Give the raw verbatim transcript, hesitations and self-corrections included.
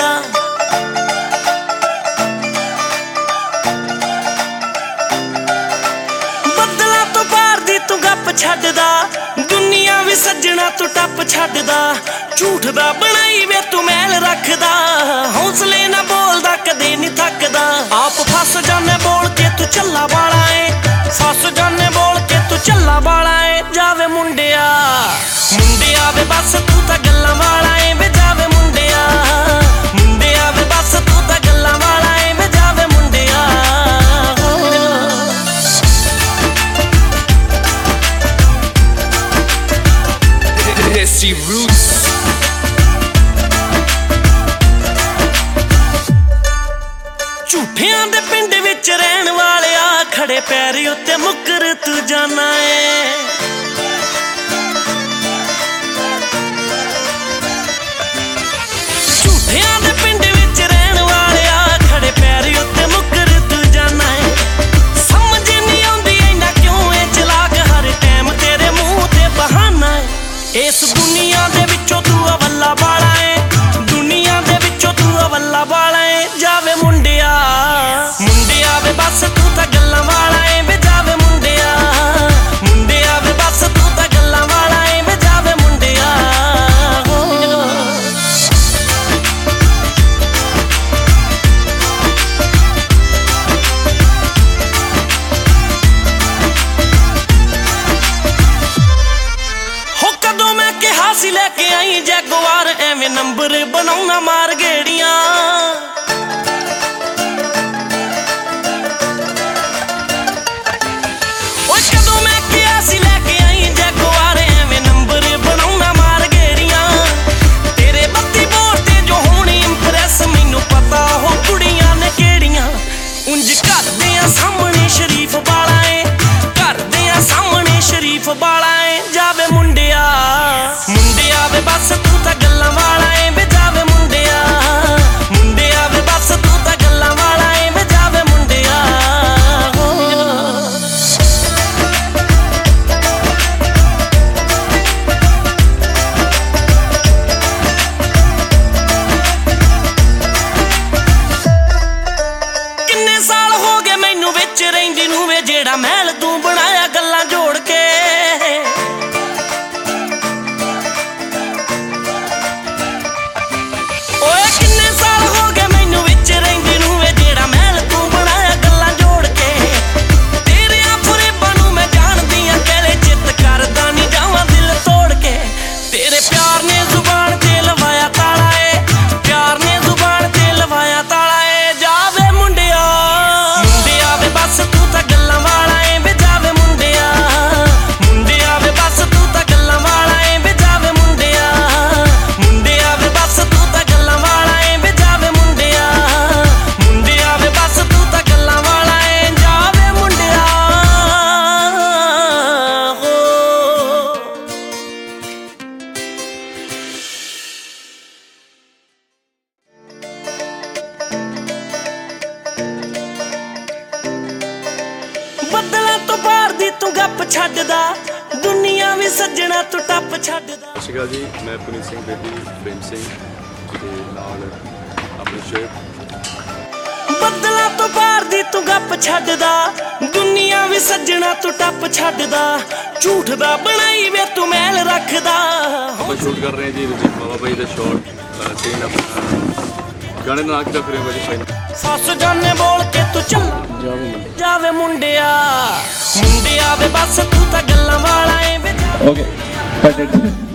ਛੱਡਦਾ। ਬੱਦਲਾਂ ਤੋਂ ਪਾਰ ਦੀ ਤੂੰ ਗੱਪ ਛੱਡਦਾ, ਦੁਨੀਆ ਵੀ ਸੱਜਣਾ ਤੂੰ ਟੱਪ ਛੱਡਦਾ। ਝੂਠ ਦਾ ਬਣਾਈ ਵੇ ਤੂੰ ਮੈਲ ਰੱਖਦਾ, ਹੌਸਲੇ ਨਾ ਬੋਲਦਾ ਕਦੇ ਨਹੀਂ ਥੱਕਦਾ। ਆਪ ਫਸ ਜਾਨੇ ਬੋਲ ਕੇ ਤੂੰ ਚੱਲਾ ਵਾਲਾ ਏ, ਫਸ ਜਾਨੇ ਬੋਲ ਕੇ ਤੂੰ ਚੱਲਾ ਵਾਲਾ ਏ। ਜਾਵੇ ਮੁੰਡਿਆ ਮੁੰਡਿਆ ਵੇ ਬਸ ਤੂੰ ਤਾਂ ਗੱਲਾਂ ਵਾਲਾ ਏ ਵੇ। ਜਾਵੇ ਮੁੰਡਿਆ ਮੁੰਡਿਆ ਵੇ ਬਸ ਤੂੰ ਤਾਂ ਗੱਲਾਂ ਵਾਲਾ ਏ ਵੇ। ਜਾਵੇ ਮੁੰਡਿਆ ਦੇਸੀ ਰੂਟਸ। ਝੂਠਿਆਂ ਦੇ ਪਿੰਡ ਵਿੱਚ ਰਹਿਣ ਵਾਲਿਆ, ਖੜੇ ਪੈਰ ਉੱਤੇ ਮੁੱਕਰ ਤੂੰ ਜਾਨਾ ਏ। ਝੂਠਿਆਂ ਦੇ ਪਿੰਡ ਵਿੱਚ ਰਹਿਣ ਵਾਲਿਆ, ਖੜੇ ਪੈਰ ਉੱਤੇ ਮੁੱਕਰ ਤੂੰ ਜਾਨਾ ਏ। ਸਮਝ ਨਹੀਂ ਆਉਂਦੀ ਇੰਨਾ ਕਿਉਂ ਏ ਚਲਾਕ, ਹਰ ਟਾਈਮ ਤੇਰੇ ਮੂੰਹ ਤੇ ਬਹਾਨਾ ਏ। ਇਸ ਦੁਨੀਆ ਦੇ ਵਿੱਚੋਂ ਤੂੰ ਅਵੱਲਾ ਵਾਲਾ ਏ, ਦੁਨੀਆ ਦੇ ਵਿੱਚੋਂ ਤੂੰ ਅਵੱਲਾ ਵਾਲਾ ਏ। ਜਾਵੇ ਮੁੰਡਿਆ ਮੁੰਡਿਆ ਵੇ ਬਸ ਤੂੰ ਤਾਂ ਗੱਲਾਂ ਵਾਲਾ ਏ ਵੇ। ਜਾਵੇ ਮੁੰਡਿਆ ਮੁੰਡਿਆ ਵੇ ਬਸ ਤੂੰ ਤਾਂ ਗੱਲਾਂ ਵਾਲਾ ਏ ਵੇ। ਜਾਵੇ ਮੁੰਡਿਆ ਹੋ ਕਦੋਂ ਮੈਂ ਕਿਹਾ ਸੀ ਲੈ ਕੇ ਆਈ ਜੈਗੁਆਰ, ਐਵੇਂ ਨੰਬਰ ਬਣਾਉਣਾ ਮਾਰ ਗੇੜੀਆਂ। ਸਾਹਮਣੇ ਸ਼ਰੀਫ ਵਾਲਾ ਏ, ਘਰਦਿਆਂ ਸਾਹਮਣੇ ਸ਼ਰੀਫ ਵਾਲਾ ਏ। ਜਾਵੇ ਮੁੰਡਿਆ ਮੁੰਡਿਆ ਵੇ ਬਸ ਤੂੰ ਤਾਂ ਗੱਲਾਂ ਵਾਲਾ ਏ ਵੇ। ਜਾਵੇ ਮੁੰਡਿਆ ਮੁੰਡਿਆ ਵੇ ਬਸ ਤੂੰ ਤਾਂ ਗੱਲਾਂ ਵਾਲਾ ਏ ਵੇ। ਜਾਵੇ ਮੁੰਡਿਆ ਕਿੰਨੇ ਸਾਲ ਹੋ ਗਏ ਮੈਨੂੰ ਵਿੱਚ ਰਹਿੰਦੀ ਨੂੰ ਵੇ, ਜਿਹੜਾ ਮਹਿਲ ਤੂੰ ਬਣਾਇਆ ਗੱਲਾਂ ਜੋੜ ਕੇ। ਓਏ ਕਿੰਨੇ ਸਾਲ ਹੋ ਗਏ ਮੈਨੂੰ ਵਿੱਚ ਰਹਿੰਦੀ ਨੂੰ ਵੇ, ਜਿਹੜਾ ਮਹਿਲ ਤੂੰ ਬਣਾਇਆ ਗੱਲਾਂ ਜੋੜ ਕੇ। ਤੇਰਿਆਂ ਫਰੇਬਾਂ ਨੂੰ ਮੈਂ ਜਾਣਦੀ ਆਂ, ਕਹਿਲੇ ਚਿੱਤ ਕਰਦਾ ਨਹੀਂ ਜਾਵਾਂ ਦਿਲ ਤੋੜ ਕੇ। ਤੇਰੇ ਪਿਆਰ ਨੇ ਜ਼ੁਬਾਨ ਤੇ ਲਵਾਇਆ ਤਾਲਾ ਏ, ਪਿਆਰ ਨੇ ਜ਼ੁਬਾਨ ਤੇ ਲਵਾਇਆ ਤਾਲਾ ਏ। ਜਾਵੇ ਮੁੰਡਿਆ ਮੁੰਡਿਆ ਵੇ ਬਸ ਤੂੰ ਤਾਂ ਗੱਲਾਂ ਵਾਲਾ ਏ ਵੇ। ਜਾਵੇ ਮੁੰਡਿਆ ਮੁੰਡਿਆ ਵੇ ਬਸ ਤੂੰ ਤਾਂ ਗੱਲਾਂ ਵਾਲਾ ਏ ਵੇ। ਜਾਵੇ ਮੁੰਡਿਆ ਮੁੰਡਿਆ ਵੇ ਬਸ ਤੂੰ ਤਾਂ ਗੱਲਾਂ ਵਾਲਾ ਏ ਵੇ। ਜਾਵੇ ਮੁੰਡਿਆ ਮੁੰਡਿਆ ਵੇ ਬਸ ਤੂੰ ਤਾਂ ਗੱਲਾਂ ਵਾਲਾ ਏ। ਜਾਵੇ ਮੁੰਡਿਆ ਹੋ ਬੱਦਲਾਂ ਤੋਂ ਪਾਰ ਦੀ ਤੂੰ ਗੱਪ ਛੱਡਦਾ, ਦੁਨੀਆ ਵੀ ਸੱਜਣਾ ਤੂੰ ਟੱਪ ਛੱਡਦਾ। ਸਤਿ ਸ਼੍ਰੀ ਅਕਾਲ ਜੀ, ਮੈਂ ਪੁਨੀਤ ਸਿੰਘ ਬੇਦੀ ਪ੍ਰੇਮ ਸਿੰਘ ਦੇ ਨਾਲ ਆਪਣੀ ਸ਼ੇਪ। ਬੱਦਲਾਂ ਤੋਂ ਪਾਰ ਦੀ ਤੂੰ ਗੱਪ ਛੱਡਦਾ, ਦੁਨੀਆ ਵੀ ਸੱਜਣਾ ਤੂੰ ਟੱਪ ਛੱਡਦਾ। ਝੂਠ ਦਾ ਬਣਾਈ ਵੇ ਤੂੰ ਮੈਲ ਰੱਖਦਾ। ਆਪਾਂ ਸ਼ੂਟ ਕਰ ਰਹੇ ਹਾਂ ਜੀ ਰਣਜੀਤ ਬਾਵਾ ਭਾਈ ਦਾ ਸ਼ਾਟ ਸੀਨ ਆਪਣਾ ਗਾਣੇ ਨਾਲ ਕਿਹਦਾ ਕਰਿਆ ਭਾਜੀ ਭਾਈ। ਫਸ ਜਾਨੇ ਬੋਲ ਕੇ ਤੂੰ ਚੱਲ ਜਾਵੇ ਮੁੰਡਿਆ ਮੁੰਡਿਆ ਵੇ ਬਸ ਤੂੰ ਤਾਂ ਗੱਲਾਂ ਵਾਲਾ ਏ ਵੇ। Okay, cut it.